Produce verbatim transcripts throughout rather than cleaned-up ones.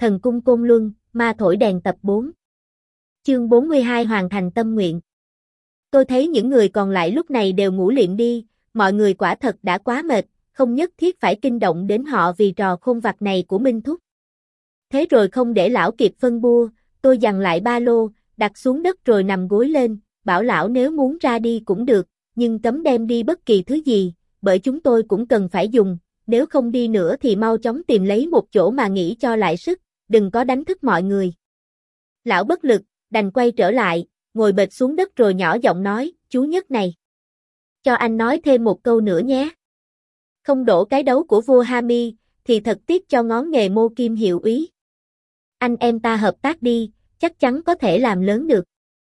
Thần cung Côn Luân, ma thổi đèn tập bốn. Chương bốn mươi hai hoàn thành tâm nguyện. Tôi thấy những người còn lại lúc này đều ngủ liệm đi, mọi người quả thật đã quá mệt, không nhất thiết phải kinh động đến họ vì trò khôn vặt này của Minh Thúc. Thế rồi không để lão kịp phân bua, tôi giằng lại ba lô, đặt xuống đất rồi nằm gối lên, bảo lão nếu muốn ra đi cũng được, nhưng cấm đem đi bất kỳ thứ gì, bởi chúng tôi cũng cần phải dùng, nếu không đi nữa thì mau chóng tìm lấy một chỗ mà nghỉ cho lại sức, đừng có đánh thức mọi người. Lão bất lực, đành quay trở lại, ngồi bệt xuống đất rồi nhỏ giọng nói, chú Nhất này. Cho anh nói thêm một câu nữa nhé. Không đổ cái đấu của vua Hami, thì thật tiếc cho ngón nghề Mô Kim hiệu úy. Anh em ta hợp tác đi, chắc chắn có thể làm lớn được.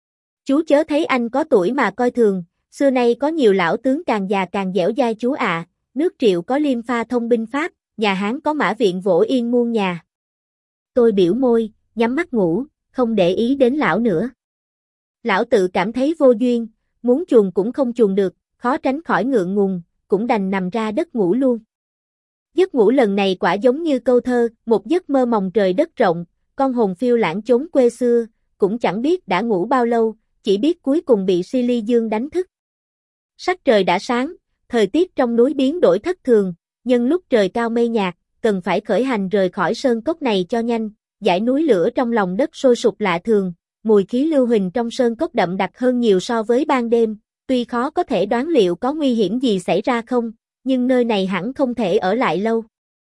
Chú chớ thấy anh có tuổi mà coi thường, xưa nay có nhiều lão tướng càng già càng dẻo dai chú ạ, nước Triệu có Liêm Pha thông binh Pháp, nhà Hán có Mã Viện vỗ yên muôn nhà. Tôi biểu môi, nhắm mắt ngủ, không để ý đến lão nữa. Lão tự cảm thấy vô duyên, muốn chuồn cũng không chuồn được, khó tránh khỏi ngượng ngùng, cũng đành nằm ra đất ngủ luôn. Giấc ngủ lần này quả giống như câu thơ, một giấc mơ mộng trời đất rộng, con hồn phiêu lãng chốn quê xưa, cũng chẳng biết đã ngủ bao lâu, chỉ biết cuối cùng bị Si Ly Dương đánh thức. Sắc trời đã sáng, thời tiết trong núi biến đổi thất thường, nhân lúc trời cao mây nhạt, cần phải khởi hành rời khỏi sơn cốc này cho nhanh, dải núi lửa trong lòng đất sôi sục lạ thường, mùi khí lưu huỳnh trong sơn cốc đậm đặc hơn nhiều so với ban đêm, tuy khó có thể đoán liệu có nguy hiểm gì xảy ra không, nhưng nơi này hẳn không thể ở lại lâu.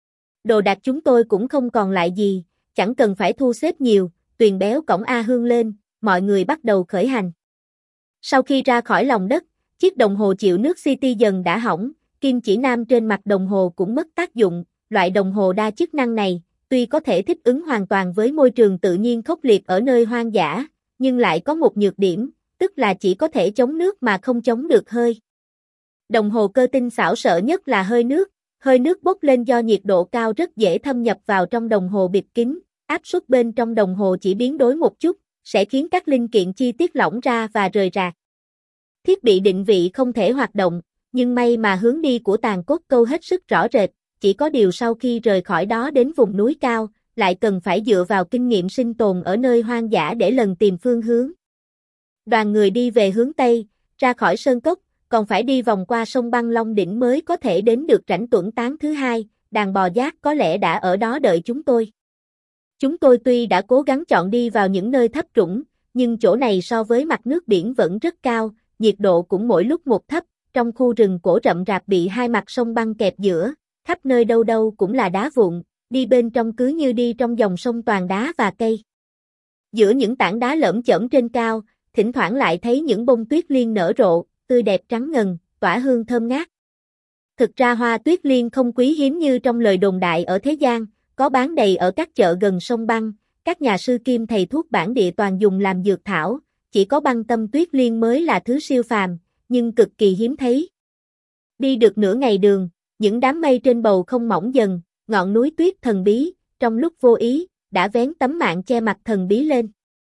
Đồ đạc chúng tôi cũng không còn lại gì, chẳng cần phải thu xếp nhiều, Tuyền Béo cõng A Hương lên, mọi người bắt đầu khởi hành. Sau khi ra khỏi lòng đất, chiếc đồng hồ chịu nước City dần đã hỏng, kim chỉ nam trên mặt đồng hồ cũng mất tác dụng, loại đồng hồ đa chức năng này, tuy có thể thích ứng hoàn toàn với môi trường tự nhiên khốc liệt ở nơi hoang dã, nhưng lại có một nhược điểm, tức là chỉ có thể chống nước mà không chống được hơi. Đồng hồ cơ tinh xảo sợ nhất là hơi nước, hơi nước bốc lên do nhiệt độ cao rất dễ thâm nhập vào trong đồng hồ bịt kín, áp suất bên trong đồng hồ chỉ biến đổi một chút, sẽ khiến các linh kiện chi tiết lỏng ra và rời rạc. Thiết bị định vị không thể hoạt động, nhưng may mà hướng đi của tàn cốt câu hết sức rõ rệt, chỉ có điều sau khi rời khỏi đó đến vùng núi cao, lại cần phải dựa vào kinh nghiệm sinh tồn ở nơi hoang dã để lần tìm phương hướng. Đoàn người đi về hướng Tây, ra khỏi sơn cốc, còn phải đi vòng qua sông Băng Long Đỉnh mới có thể đến được rãnh Tuẩn Tán thứ hai, đàn bò giác có lẽ đã ở đó đợi chúng tôi. Chúng tôi tuy đã cố gắng chọn đi vào những nơi thấp trũng, nhưng chỗ này so với mặt nước biển vẫn rất cao, nhiệt độ cũng mỗi lúc một thấp, trong khu rừng cổ rậm rạp bị hai mặt sông băng kẹp giữa, khắp nơi đâu đâu cũng là đá vụn, đi bên trong cứ như đi trong dòng sông toàn đá và cây. Giữa những tảng đá lởm chởm trên cao, thỉnh thoảng lại thấy những bông tuyết liên nở rộ, tươi đẹp trắng ngần, tỏa hương thơm ngát. Thực ra hoa tuyết liên không quý hiếm như trong lời đồn đại ở thế gian, có bán đầy ở các chợ gần sông băng, các nhà sư kim thầy thuốc bản địa toàn dùng làm dược thảo, chỉ có băng tâm tuyết liên mới là thứ siêu phàm, nhưng cực kỳ hiếm thấy. Đi được nửa ngày đường, những đám mây trên bầu không mỏng dần, ngọn núi tuyết thần bí, trong lúc vô ý, đã vén tấm mạn che mặt thần bí lên.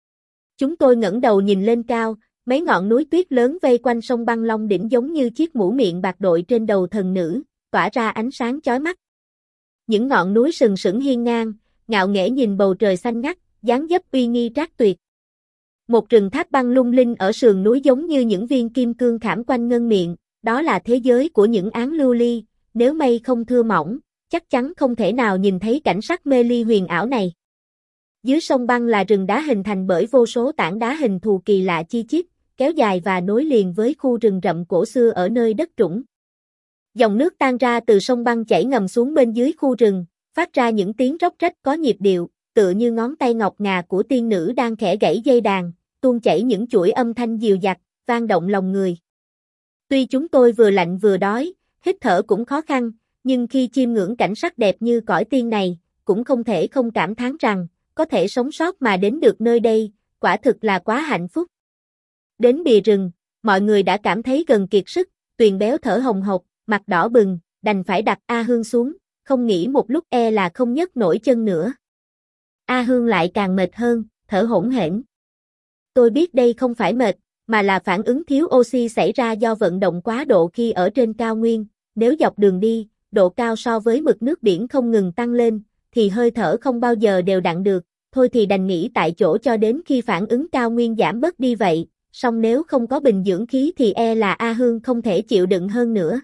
Chúng tôi ngẩng đầu nhìn lên cao, mấy ngọn núi tuyết lớn vây quanh sông Băng Long Đỉnh giống như chiếc mũ miệng bạc đội trên đầu thần nữ, tỏa ra ánh sáng chói mắt. Những ngọn núi sừng sững hiên ngang, ngạo nghễ nhìn bầu trời xanh ngắt, dáng dấp uy nghi trác tuyệt. Một rừng tháp băng lung linh ở sườn núi giống như những viên kim cương khảm quanh ngân miệng, đó là thế giới của những áng lưu ly, nếu mây không thưa mỏng, chắc chắn không thể nào nhìn thấy cảnh sắc mê ly huyền ảo này. Dưới sông băng là rừng đá hình thành bởi vô số tảng đá hình thù kỳ lạ chi chít, kéo dài và nối liền với khu rừng rậm cổ xưa ở nơi đất trũng. Dòng nước tan ra từ sông băng chảy ngầm xuống bên dưới khu rừng, phát ra những tiếng róc rách có nhịp điệu, tựa như ngón tay ngọc ngà của tiên nữ đang khẽ gãy dây đàn, tuôn chảy những chuỗi âm thanh dịu dặt, vang động lòng người. Tuy chúng tôi vừa lạnh vừa đói, hít thở cũng khó khăn, nhưng khi chiêm ngưỡng cảnh sắc đẹp như cõi tiên này, cũng không thể không cảm thán rằng, có thể sống sót mà đến được nơi đây, quả thực là quá hạnh phúc. Đến bìa rừng, mọi người đã cảm thấy gần kiệt sức, Tuyền Béo thở hồng hộc, mặt đỏ bừng, đành phải đặt A Hương xuống, không nghĩ một lúc e là không nhấc nổi chân nữa. A Hương lại càng mệt hơn, thở hổn hển. Tôi biết đây không phải mệt, mà là phản ứng thiếu oxy xảy ra do vận động quá độ khi ở trên cao nguyên, nếu dọc đường đi, độ cao so với mực nước biển không ngừng tăng lên, thì hơi thở không bao giờ đều đặn được, thôi thì đành nghỉ tại chỗ cho đến khi phản ứng cao nguyên giảm bớt đi vậy, song nếu không có bình dưỡng khí thì e là A Hương không thể chịu đựng hơn nữa.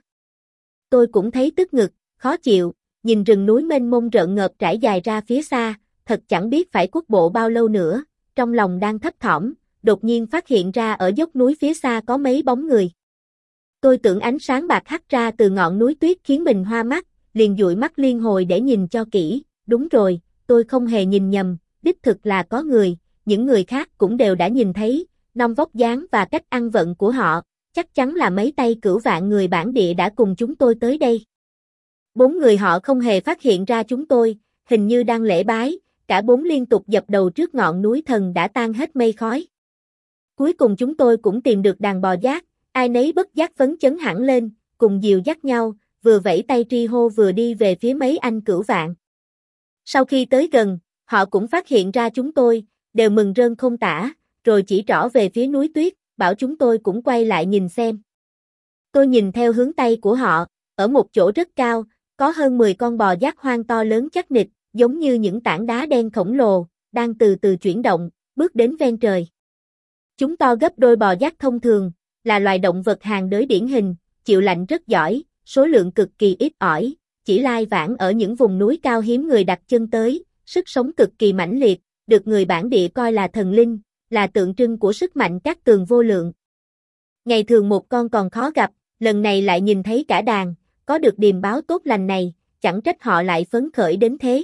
Tôi cũng thấy tức ngực, khó chịu, nhìn rừng núi mênh mông rợn ngợp trải dài ra phía xa, thật chẳng biết phải quốc bộ bao lâu nữa, trong lòng đang thấp thỏm, đột nhiên phát hiện ra ở dốc núi phía xa có mấy bóng người. Tôi tưởng ánh sáng bạc hắt ra từ ngọn núi tuyết khiến mình hoa mắt, liền dụi mắt liên hồi để nhìn cho kỹ, đúng rồi, tôi không hề nhìn nhầm, đích thực là có người, những người khác cũng đều đã nhìn thấy, nông vóc dáng và cách ăn vận của họ, chắc chắn là mấy tay cửu vạn người bản địa đã cùng chúng tôi tới đây. Bốn người họ không hề phát hiện ra chúng tôi, hình như đang lễ bái, cả bốn liên tục dập đầu trước ngọn núi thần đã tan hết mây khói. Cuối cùng chúng tôi cũng tìm được đàn bò giác, ai nấy bất giác phấn chấn hẳn lên, cùng dìu dắt nhau, vừa vẫy tay tri hô vừa đi về phía mấy anh cửu vạn. Sau khi tới gần, họ cũng phát hiện ra chúng tôi, đều mừng rơn không tả, rồi chỉ trỏ về phía núi tuyết, bảo chúng tôi cũng quay lại nhìn xem. Tôi nhìn theo hướng tay của họ, ở một chỗ rất cao, có hơn mười con bò giác hoang to lớn chắc nịch, giống như những tảng đá đen khổng lồ, đang từ từ chuyển động, bước đến ven trời. Chúng to gấp đôi bò giác thông thường, là loài động vật hàng đới điển hình, chịu lạnh rất giỏi, số lượng cực kỳ ít ỏi, chỉ lai vãng ở những vùng núi cao hiếm người đặt chân tới, sức sống cực kỳ mãnh liệt, được người bản địa coi là thần linh, là tượng trưng của sức mạnh cát tường vô lượng. Ngày thường một con còn khó gặp, lần này lại nhìn thấy cả đàn, có được điềm báo tốt lành này, chẳng trách họ lại phấn khởi đến thế.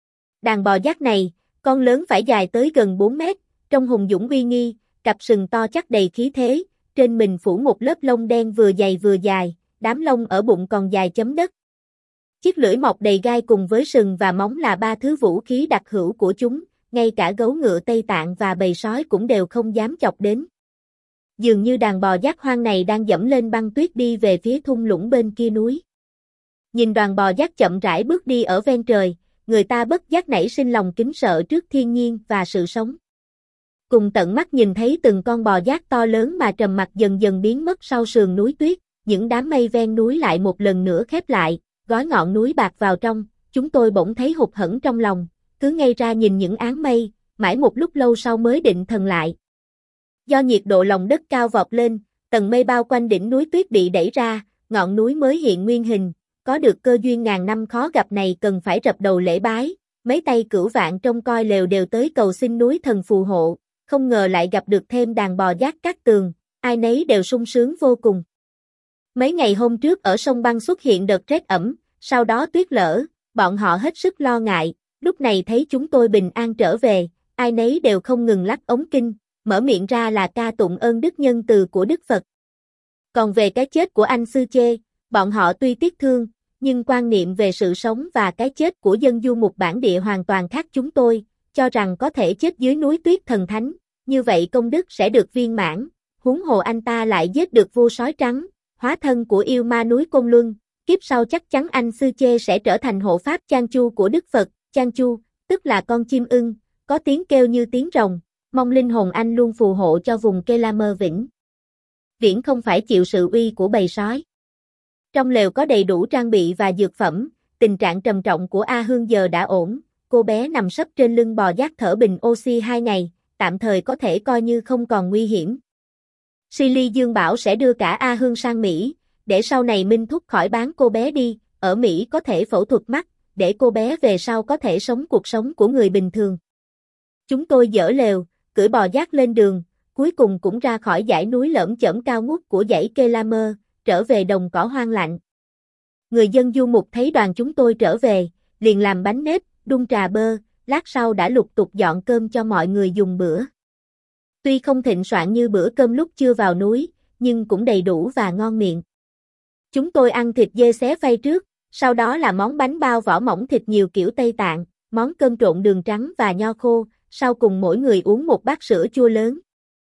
Đàn bò giác này, con lớn phải dài tới gần bốn mét, trông hùng dũng uy nghi, cặp sừng to chắc đầy khí thế, trên mình phủ một lớp lông đen vừa dày vừa dài, đám lông ở bụng còn dài chấm đất. Chiếc lưỡi mọc đầy gai cùng với sừng và móng là ba thứ vũ khí đặc hữu của chúng, ngay cả gấu ngựa Tây Tạng và bầy sói cũng đều không dám chọc đến. Dường như đàn bò giác hoang này đang dẫm lên băng tuyết đi về phía thung lũng bên kia núi. Nhìn đoàn bò giác chậm rãi bước đi ở ven trời, người ta bất giác nảy sinh lòng kính sợ trước thiên nhiên và sự sống. Cùng tận mắt nhìn thấy từng con bò giác to lớn mà trầm mặc dần dần biến mất sau sườn núi tuyết, những đám mây ven núi lại một lần nữa khép lại, gói ngọn núi bạc vào trong, chúng tôi bỗng thấy hụt hẫng trong lòng, cứ ngây ra nhìn những áng mây, mãi một lúc lâu sau mới định thần lại. Do nhiệt độ lòng đất cao vọt lên, tầng mây bao quanh đỉnh núi tuyết bị đẩy ra, ngọn núi mới hiện nguyên hình, có được cơ duyên ngàn năm khó gặp này cần phải rập đầu lễ bái, mấy tay cửu vạn trông coi lều đều tới cầu xin núi thần phù hộ, không ngờ lại gặp được thêm đàn bò giác cát tường, ai nấy đều sung sướng vô cùng. Mấy ngày hôm trước ở sông băng xuất hiện đợt rét ẩm, sau đó tuyết lở, bọn họ hết sức lo ngại, lúc này thấy chúng tôi bình an trở về, ai nấy đều không ngừng lắc ống kinh, mở miệng ra là ca tụng ơn đức nhân từ của Đức Phật. Còn về cái chết của anh Sư Chê, bọn họ tuy tiếc thương, nhưng quan niệm về sự sống và cái chết của dân du mục bản địa hoàn toàn khác chúng tôi, cho rằng có thể chết dưới núi tuyết thần thánh, như vậy công đức sẽ được viên mãn, huống hồ anh ta lại giết được vua sói trắng, hóa thân của yêu ma núi Côn Luân, kiếp sau chắc chắn anh Sư Chê sẽ trở thành hộ pháp Chan Chu của Đức Phật, Chan Chu, tức là con chim ưng, có tiếng kêu như tiếng rồng, mong linh hồn anh luôn phù hộ cho vùng Kelamer vĩnh. Viễn không phải chịu sự uy của bầy sói. Trong lều có đầy đủ trang bị và dược phẩm, tình trạng trầm trọng của A Hương giờ đã ổn, cô bé nằm sấp trên lưng bò giác thở bình oxy hai ngày, tạm thời có thể coi như không còn nguy hiểm. Silly Dương bảo sẽ đưa cả A Hương sang Mỹ, để sau này Minh Thúc khỏi bán cô bé đi, ở Mỹ có thể phẫu thuật mắt, để cô bé về sau có thể sống cuộc sống của người bình thường. Chúng tôi dỡ lều, cưỡi bò giác lên đường, cuối cùng cũng ra khỏi dãy núi lởm chởm cao ngút của dãy Kelamer, trở về đồng cỏ hoang lạnh. Người dân du mục thấy đoàn chúng tôi trở về, liền làm bánh nếp, đun trà bơ, lát sau đã lục tục dọn cơm cho mọi người dùng bữa. Tuy không thịnh soạn như bữa cơm lúc chưa vào núi, nhưng cũng đầy đủ và ngon miệng. Chúng tôi ăn thịt dê xé phay trước, sau đó là món bánh bao vỏ mỏng thịt nhiều kiểu Tây Tạng, món cơm trộn đường trắng và nho khô, sau cùng mỗi người uống một bát sữa chua lớn.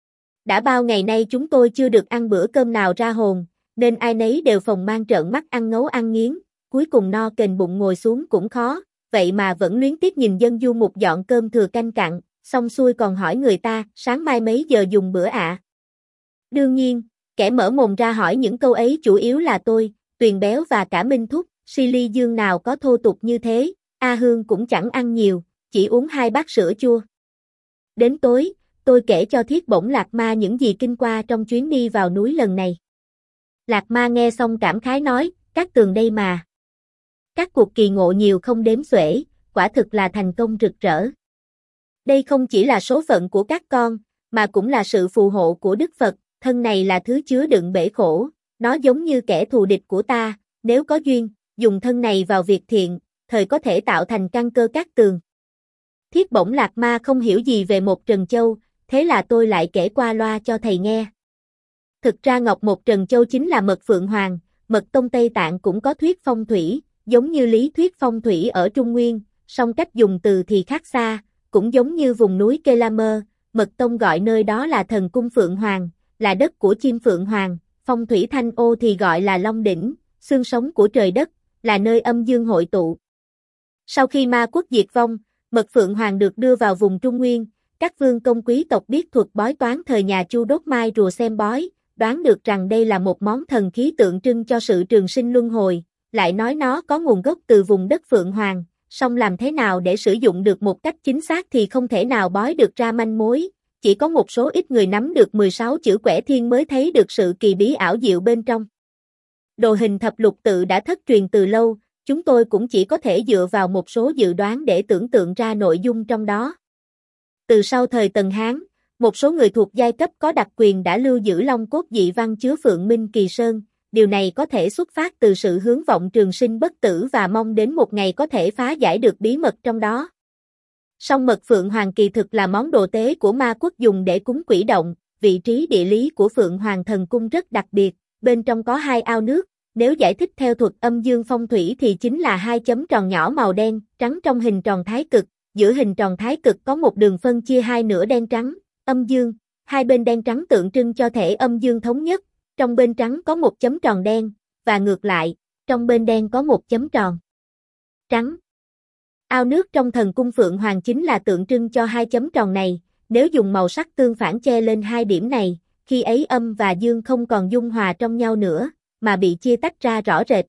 Đã bao ngày nay chúng tôi chưa được ăn bữa cơm nào ra hồn, nên ai nấy đều phòng mang trợn mắt ăn ngấu ăn nghiến, cuối cùng no kềnh bụng ngồi xuống cũng khó, vậy mà vẫn luyến tiếc nhìn dân du mục dọn cơm thừa canh cặn, xong xuôi còn hỏi người ta, sáng mai mấy giờ dùng bữa ạ? À? Đương nhiên, kẻ mở mồm ra hỏi những câu ấy chủ yếu là tôi, Tuyền Béo và cả Minh Thúc, Silly Dương nào có thô tục như thế, A Hương cũng chẳng ăn nhiều, chỉ uống hai bát sữa chua. Đến tối, tôi kể cho Thiết Bổng Lạc Ma những gì kinh qua trong chuyến đi vào núi lần này. Lạc Ma nghe xong cảm khái nói, các tường đây mà. Các cuộc kỳ ngộ nhiều không đếm xuể, quả thực là thành công rực rỡ. Đây không chỉ là số phận của các con, mà cũng là sự phù hộ của Đức Phật, thân này là thứ chứa đựng bể khổ, nó giống như kẻ thù địch của ta, nếu có duyên, dùng thân này vào việc thiện, thời có thể tạo thành căn cơ các tường. Thiết Bổng Lạc Ma không hiểu gì về một Trần Châu, thế là tôi lại kể qua loa cho thầy nghe. Thực ra Ngọc Một Trần Châu chính là mật Phượng Hoàng, mật tông Tây Tạng cũng có thuyết phong thủy, giống như lý thuyết phong thủy ở Trung Nguyên, song cách dùng từ thì khác xa, cũng giống như vùng núi Kelamer, mật tông gọi nơi đó là thần cung Phượng Hoàng, là đất của chim Phượng Hoàng, phong thủy Thanh Ô thì gọi là Long Đỉnh, xương sống của trời đất, là nơi âm dương hội tụ. Sau khi ma quốc diệt vong, mật Phượng Hoàng được đưa vào vùng Trung Nguyên, các vương công quý tộc biết thuật bói toán thời nhà Chu đốt mai rùa xem bói, đoán được rằng đây là một món thần khí tượng trưng cho sự trường sinh luân hồi, lại nói nó có nguồn gốc từ vùng đất Phượng Hoàng, song làm thế nào để sử dụng được một cách chính xác thì không thể nào bói được ra manh mối, chỉ có một số ít người nắm được mười sáu chữ Quẻ Thiên mới thấy được sự kỳ bí ảo diệu bên trong. Đồ hình thập lục tự đã thất truyền từ lâu, chúng tôi cũng chỉ có thể dựa vào một số dự đoán để tưởng tượng ra nội dung trong đó. Từ sau thời Tần Hán, một số người thuộc giai cấp có đặc quyền đã lưu giữ long cốt dị văn chứa Phượng Minh Kỳ Sơn, điều này có thể xuất phát từ sự hướng vọng trường sinh bất tử và mong đến một ngày có thể phá giải được bí mật trong đó. Song mật Phượng Hoàng kỳ thực là món đồ tế của ma quốc dùng để cúng quỷ động, vị trí địa lý của Phượng Hoàng thần cung rất đặc biệt, bên trong có hai ao nước, nếu giải thích theo thuật âm dương phong thủy thì chính là hai chấm tròn nhỏ màu đen, trắng trong hình tròn thái cực, giữa hình tròn thái cực có một đường phân chia hai nửa đen trắng, âm dương, hai bên đen trắng tượng trưng cho thể âm dương thống nhất, trong bên trắng có một chấm tròn đen, và ngược lại, trong bên đen có một chấm tròn trắng. Ao nước trong thần cung Phượng Hoàng chính là tượng trưng cho hai chấm tròn này, nếu dùng màu sắc tương phản che lên hai điểm này, khi ấy âm và dương không còn dung hòa trong nhau nữa, mà bị chia tách ra rõ rệt.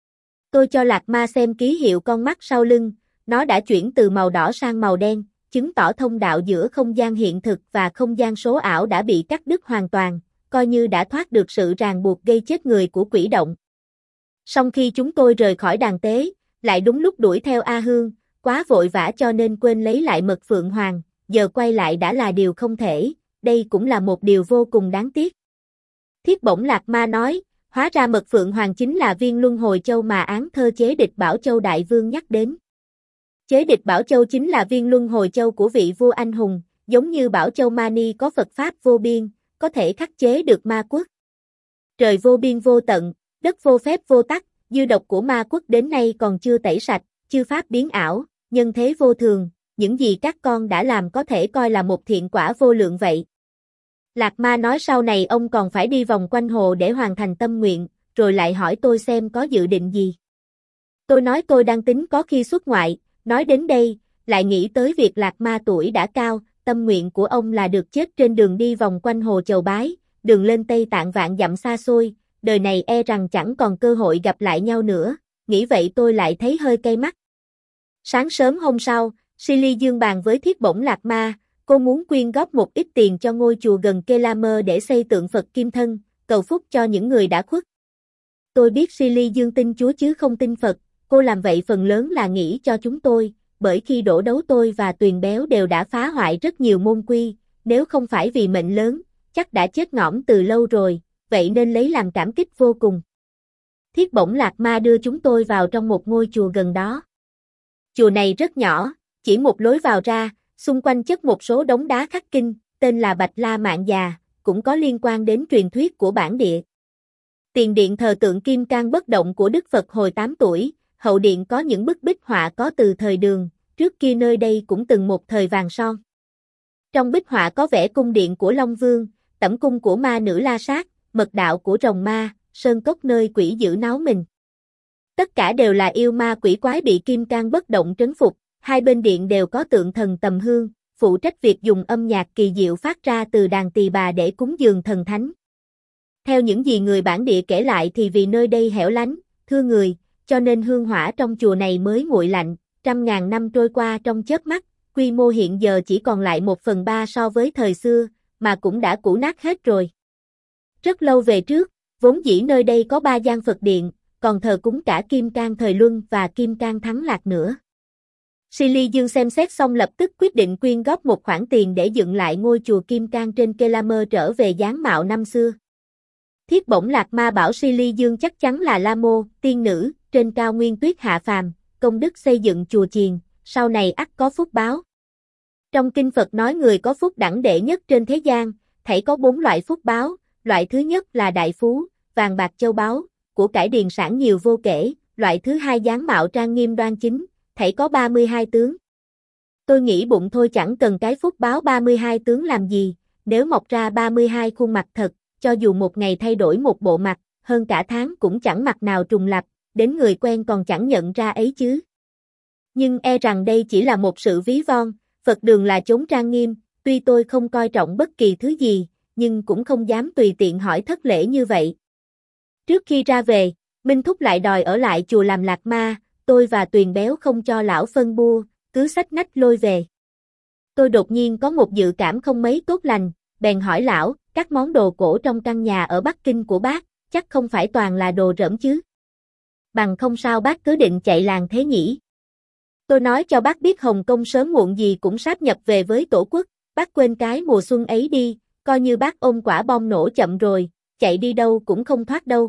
Tôi cho Lạc Ma xem ký hiệu con mắt sau lưng, nó đã chuyển từ màu đỏ sang màu đen, chứng tỏ thông đạo giữa không gian hiện thực và không gian số ảo đã bị cắt đứt hoàn toàn, coi như đã thoát được sự ràng buộc gây chết người của quỷ động. Song khi chúng tôi rời khỏi đàn tế, lại đúng lúc đuổi theo A Hương, quá vội vã cho nên quên lấy lại mật Phượng Hoàng, giờ quay lại đã là điều không thể, đây cũng là một điều vô cùng đáng tiếc. Thiết Bổng Lạc Ma nói, hóa ra mật Phượng Hoàng chính là viên luân hồi châu mà án thơ chế địch Bảo Châu Đại Vương nhắc đến. Chế địch Bảo Châu chính là viên luân hồi châu của vị vua anh hùng, giống như Bảo Châu Mani có Phật Pháp vô biên, có thể khắc chế được ma quốc. Trời vô biên vô tận, đất vô phép vô tắc, dư độc của ma quốc đến nay còn chưa tẩy sạch, chư pháp biến ảo, nhân thế vô thường, những gì các con đã làm có thể coi là một thiện quả vô lượng vậy. Lạc Ma nói sau này ông còn phải đi vòng quanh hồ để hoàn thành tâm nguyện, rồi lại hỏi tôi xem có dự định gì. Tôi nói tôi đang tính có khi xuất ngoại, nói đến đây, lại nghĩ tới việc Lạc Ma tuổi đã cao, tâm nguyện của ông là được chết trên đường đi vòng quanh hồ Chầu Bái, đường lên Tây Tạng vạn dặm xa xôi, đời này e rằng chẳng còn cơ hội gặp lại nhau nữa, nghĩ vậy tôi lại thấy hơi cay mắt. Sáng sớm hôm sau, Silly Dương bàn với Thiết Bổng Lạc Ma, cô muốn quyên góp một ít tiền cho ngôi chùa gần Kelamer để xây tượng Phật Kim Thân, cầu phúc cho những người đã khuất. Tôi biết Silly Dương tin Chúa chứ không tin Phật, cô làm vậy phần lớn là nghĩ cho chúng tôi, bởi khi đổ đấu tôi và Tuyền Béo đều đã phá hoại rất nhiều môn quy, nếu không phải vì mệnh lớn, chắc đã chết ngõm từ lâu rồi, vậy nên lấy làm cảm kích vô cùng. Thiết Bổng Lạc Ma đưa chúng tôi vào trong một ngôi chùa gần đó. Chùa này rất nhỏ, chỉ một lối vào ra, xung quanh chất một số đống đá khắc kinh, tên là Bạch La Mạn Già, cũng có liên quan đến truyền thuyết của bản địa. Tiền điện thờ tượng Kim Cang bất động của Đức Phật hồi tám tuổi, hậu điện có những bức bích họa có từ thời Đường, trước kia nơi đây cũng từng một thời vàng son. Trong bích họa có vẽ cung điện của Long Vương, tẩm cung của ma nữ La Sát, mật đạo của rồng ma, sơn cốc nơi quỷ giữ náo mình. Tất cả đều là yêu ma quỷ quái bị Kim Cang bất động trấn phục, hai bên điện đều có tượng thần Tầm Hương, phụ trách việc dùng âm nhạc kỳ diệu phát ra từ đàn tỳ bà để cúng dường thần thánh. Theo những gì người bản địa kể lại thì vì nơi đây hẻo lánh, thưa người, cho nên hương hỏa trong chùa này mới nguội lạnh, trăm ngàn năm trôi qua trong chớp mắt, quy mô hiện giờ chỉ còn lại một phần ba so với thời xưa, mà cũng đã cũ nát hết rồi. Rất lâu về trước, vốn dĩ nơi đây có ba gian Phật điện, còn thờ cúng cả Kim Cang Thời Luân và Kim Cang Thắng Lạc nữa. Si Ly Dương xem xét xong lập tức quyết định quyên góp một khoản tiền để dựng lại ngôi chùa Kim Cang trên Kelamer trở về dáng mạo năm xưa. Thiết Bổng Lạc Ma bảo Si Ly Dương chắc chắn là La Mô, tiên nữ, trên cao nguyên tuyết hạ phàm, công đức xây dựng chùa chiền, sau này ắt có phúc báo. Trong kinh Phật nói người có phúc đẳng đệ nhất trên thế gian, thảy có bốn loại phúc báo, loại thứ nhất là đại phú, vàng bạc châu báu, của cải điền sản nhiều vô kể, loại thứ hai dáng mạo trang nghiêm đoan chính, thảy có ba mươi hai tướng. Tôi nghĩ bụng thôi chẳng cần cái phúc báo ba mươi hai tướng làm gì, nếu mọc ra ba mươi hai khuôn mặt thật, cho dù một ngày thay đổi một bộ mặt, hơn cả tháng cũng chẳng mặt nào trùng lặp, đến người quen còn chẳng nhận ra ấy chứ. Nhưng e rằng đây chỉ là một sự ví von, Phật đường là chốn trang nghiêm, tuy tôi không coi trọng bất kỳ thứ gì, nhưng cũng không dám tùy tiện hỏi thất lễ như vậy. Trước khi ra về, Minh Thúc lại đòi ở lại chùa làm lạc ma, tôi và Tuyền Béo không cho lão phân bua, cứ xách nách lôi về. Tôi đột nhiên có một dự cảm không mấy tốt lành, bèn hỏi lão, các món đồ cổ trong căn nhà ở Bắc Kinh của bác, chắc không phải toàn là đồ rỗng chứ? Bằng không sao bác cứ định chạy làng thế nhỉ? Tôi nói cho bác biết Hồng Kông sớm muộn gì cũng sáp nhập về với Tổ quốc, bác quên cái mùa xuân ấy đi, coi như bác ôm quả bom nổ chậm rồi, chạy đi đâu cũng không thoát đâu.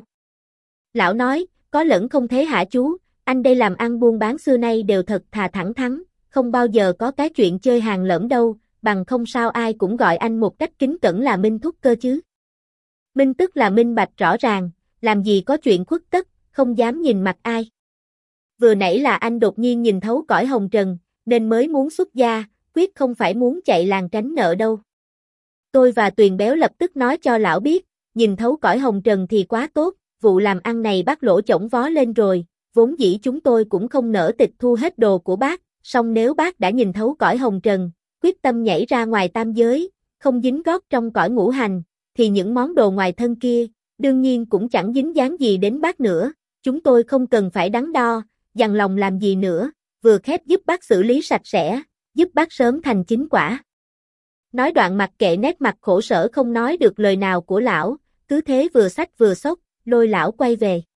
Lão nói, có lẫn không thế hả chú, anh đây làm ăn buôn bán xưa nay đều thật thà thẳng thắn, không bao giờ có cái chuyện chơi hàng lởm đâu, bằng không sao ai cũng gọi anh một cách kính cẩn là Minh Thúc cơ chứ. Minh tức là minh bạch rõ ràng, làm gì có chuyện khuất tất, không dám nhìn mặt ai. Vừa nãy là anh đột nhiên nhìn thấu cõi hồng trần, nên mới muốn xuất gia, quyết không phải muốn chạy làng tránh nợ đâu. Tôi và Tuyền Béo lập tức nói cho lão biết, nhìn thấu cõi hồng trần thì quá tốt, vụ làm ăn này bác lỗ chổng vó lên rồi, vốn dĩ chúng tôi cũng không nỡ tịch thu hết đồ của bác, song nếu bác đã nhìn thấu cõi hồng trần, quyết tâm nhảy ra ngoài tam giới, không dính gót trong cõi ngũ hành, thì những món đồ ngoài thân kia, đương nhiên cũng chẳng dính dáng gì đến bác nữa, chúng tôi không cần phải đắn đo, dằn lòng làm gì nữa, vừa khép giúp bác xử lý sạch sẽ, giúp bác sớm thành chính quả. Nói đoạn mặc kệ nét mặt khổ sở không nói được lời nào của lão, cứ thế vừa xách vừa xốc, lôi lão quay về.